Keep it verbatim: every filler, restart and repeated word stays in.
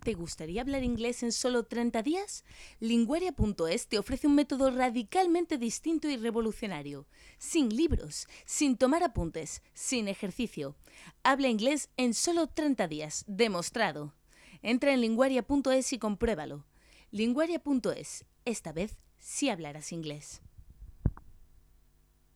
¿Te gustaría hablar inglés en solo treinta días? Linguaria punto es te ofrece un método radicalmente distinto y revolucionario. Sin libros, sin tomar apuntes, sin ejercicio. Habla inglés en solo treinta días. Demostrado. Entra en linguaria punto es y compruébalo. Linguaria punto es. Esta vez sí hablarás inglés.